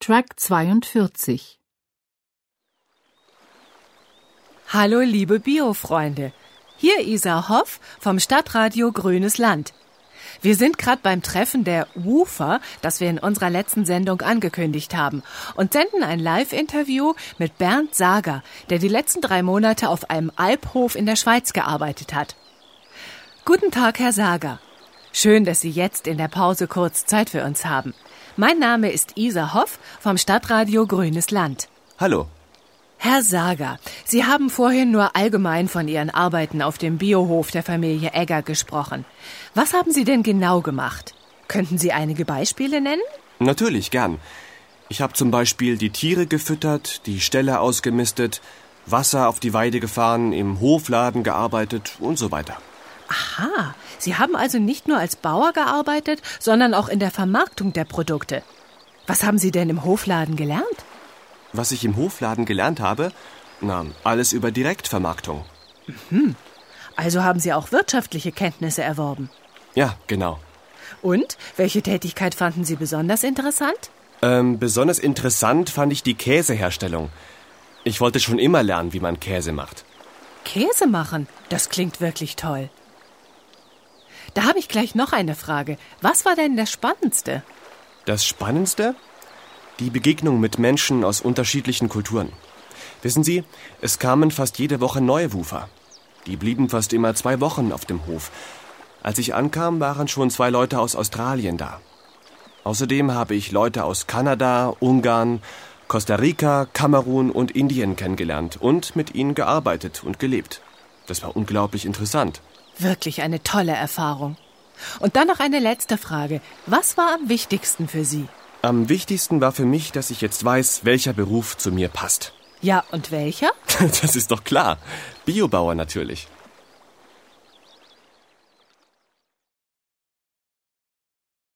Track 42. Hallo liebe Bio-Freunde, hier Isa Hoff vom Stadtradio Grünes Land. Wir sind gerade beim Treffen der WUFer, das wir in unserer letzten Sendung angekündigt haben, und senden ein Live-Interview mit Bernd Sager, der die letzten 3 Monate auf einem Alphof in der Schweiz gearbeitet hat. Guten Tag, Herr Sager. Schön, dass Sie jetzt in der Pause kurz Zeit für uns haben. Mein Name ist Isa Hoff vom Stadtradio Grünes Land. Hallo. Herr Sager, Sie haben vorhin nur allgemein von Ihren Arbeiten auf dem Biohof der Familie Egger gesprochen. Was haben Sie denn genau gemacht? Könnten Sie einige Beispiele nennen? Natürlich, gern. Ich habe zum Beispiel die Tiere gefüttert, die Ställe ausgemistet, Wasser auf die Weide gefahren, im Hofladen gearbeitet und so weiter. Aha, Sie haben also nicht nur als Bauer gearbeitet, sondern auch in der Vermarktung der Produkte. Was haben Sie denn im Hofladen gelernt? Was ich im Hofladen gelernt habe? Alles über Direktvermarktung. Also haben Sie auch wirtschaftliche Kenntnisse erworben. Ja, genau. Und welche Tätigkeit fanden Sie besonders interessant? Besonders interessant fand ich die Käseherstellung. Ich wollte schon immer lernen, wie man Käse macht. Käse machen? Das klingt wirklich toll. Da habe ich gleich noch eine Frage. Was war denn das Spannendste? Das Spannendste? Die Begegnung mit Menschen aus unterschiedlichen Kulturen. Wissen Sie, es kamen fast jede Woche neue WUFer. Die blieben fast immer 2 Wochen auf dem Hof. Als ich ankam, waren schon 2 Leute aus Australien da. Außerdem habe ich Leute aus Kanada, Ungarn, Costa Rica, Kamerun und Indien kennengelernt und mit ihnen gearbeitet und gelebt. Das war unglaublich interessant. Wirklich eine tolle Erfahrung. Und dann noch eine letzte Frage. Was war am wichtigsten für Sie? Am wichtigsten war für mich, dass ich jetzt weiß, welcher Beruf zu mir passt. Ja, und welcher? Das ist doch klar. Biobauer natürlich.